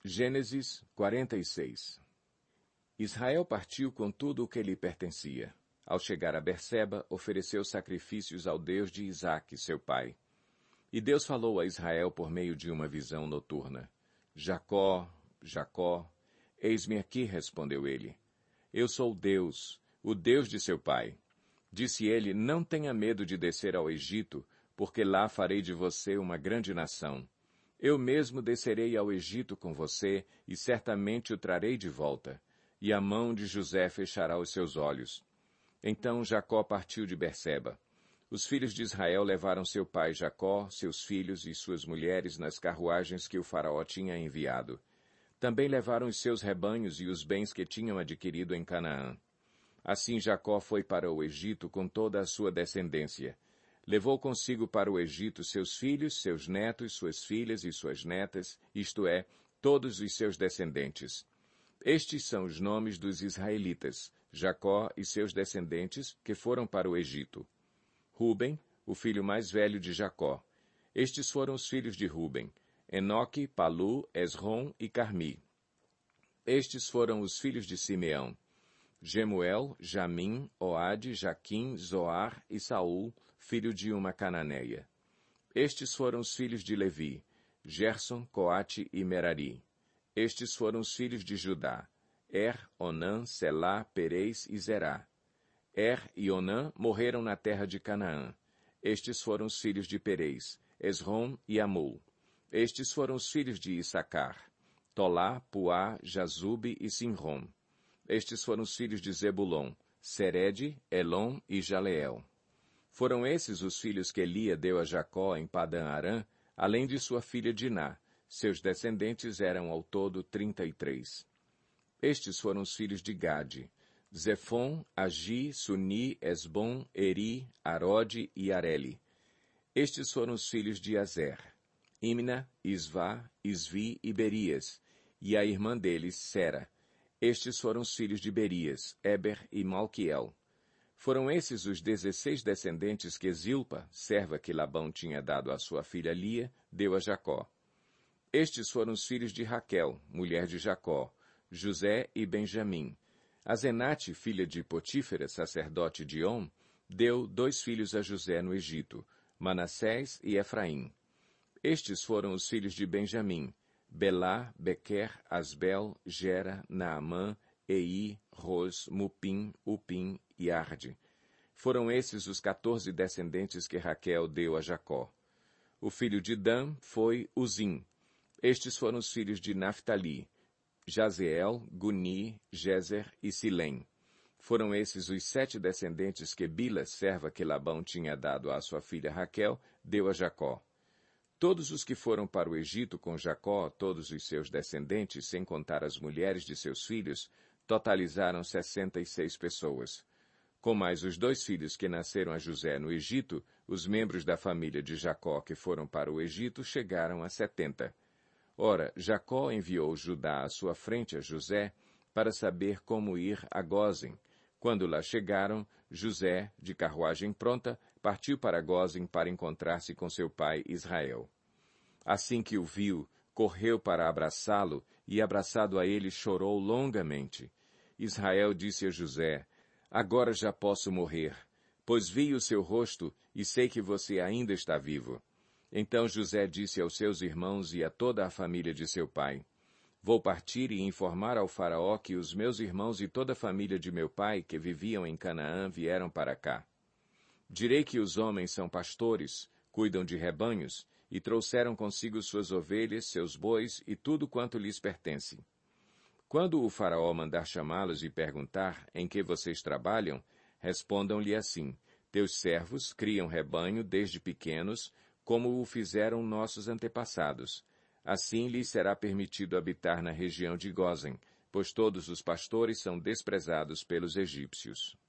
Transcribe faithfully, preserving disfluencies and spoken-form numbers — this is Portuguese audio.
Gênesis quarenta e seis. Israel partiu com tudo o que lhe pertencia. Ao chegar a Berseba, ofereceu sacrifícios ao Deus de Isaque, seu pai. E Deus falou a Israel por meio de uma visão noturna. Jacó, Jacó. Eis-me aqui, respondeu ele. Eu sou Deus, o Deus de seu pai. Disse ele, não tenha medo de descer ao Egito, porque lá farei de você uma grande nação. Eu mesmo descerei ao Egito com você, e certamente o trarei de volta. E a mão de José fechará os seus olhos. Então Jacó partiu de Berseba. Os filhos de Israel levaram seu pai Jacó, seus filhos e suas mulheres nas carruagens que o faraó tinha enviado. Também levaram os seus rebanhos e os bens que tinham adquirido em Canaã. Assim Jacó foi para o Egito com toda a sua descendência. Levou consigo para o Egito seus filhos, seus netos, suas filhas e suas netas, isto é, todos os seus descendentes. Estes são os nomes dos israelitas, Jacó e seus descendentes, que foram para o Egito. Ruben, o filho mais velho de Jacó. Estes foram os filhos de Ruben, Enoque, Palu, Esrom e Carmi. Estes foram os filhos de Simeão, Gemuel, Jamim, Oade, Jaquim, Zoar e Saul, filho de uma cananeia. Estes foram os filhos de Levi, Gerson, Coate e Merari. Estes foram os filhos de Judá, Er, Onã, Selá, Perez e Zerá. Er e Onã morreram na terra de Canaã. Estes foram os filhos de Perez, Esrom e Amul. Estes foram os filhos de Issacar, Tolá, Puá, Jazube e Simrom. Estes foram os filhos de Zebulon, Serede, Elom e Jaleel. Foram esses os filhos que Lia deu a Jacó em Padã-Arã, além de sua filha Diná. Seus descendentes eram ao todo trinta e três. Estes foram os filhos de Gade, Zefon, Agi, Suni, Esbom, Eri, Arode e Areli. Estes foram os filhos de Azer, Imna, Isvá, Isvi e Berias, e a irmã deles, Sera. Estes foram os filhos de Berias, Eber e Malquiel. Foram esses os dezesseis descendentes que Zilpa, serva que Labão tinha dado à sua filha Lia, deu a Jacó. Estes foram os filhos de Raquel, mulher de Jacó, José e Benjamim. A Zenate, filha de Potífera, sacerdote de On, deu dois filhos a José no Egito, Manassés e Efraim. Estes foram os filhos de Benjamim, Belá, Bequer, Asbel, Gera, Naamã, Ei, Ros, Mupim, Upim e Arde. Foram esses os quatorze descendentes que Raquel deu a Jacó. O filho de Dan foi Uzim. Estes foram os filhos de Naftali, Jazeel, Guni, Jezer e Silém. Foram esses os sete descendentes que Bila, serva que Labão tinha dado à sua filha Raquel, deu a Jacó. Todos os que foram para o Egito com Jacó, todos os seus descendentes, sem contar as mulheres de seus filhos, totalizaram sessenta e seis pessoas. Com mais os dois filhos que nasceram a José no Egito, os membros da família de Jacó que foram para o Egito chegaram a setenta. Ora, Jacó enviou Judá à sua frente a José para saber como ir a Gósen. Quando lá chegaram, José, de carruagem pronta, partiu para Gósen para encontrar-se com seu pai Israel. Assim que o viu, correu para abraçá-lo e, abraçado a ele, chorou longamente. Israel disse a José, agora já posso morrer, pois vi o seu rosto e sei que você ainda está vivo. Então José disse aos seus irmãos e a toda a família de seu pai, vou partir e informar ao faraó que os meus irmãos e toda a família de meu pai, que viviam em Canaã, vieram para cá. Direi que os homens são pastores, cuidam de rebanhos, e trouxeram consigo suas ovelhas, seus bois e tudo quanto lhes pertence. Quando o faraó mandar chamá-los e perguntar em que vocês trabalham, respondam-lhe assim, teus servos criam rebanho desde pequenos, como o fizeram nossos antepassados. Assim lhes será permitido habitar na região de Gósen, pois todos os pastores são desprezados pelos egípcios.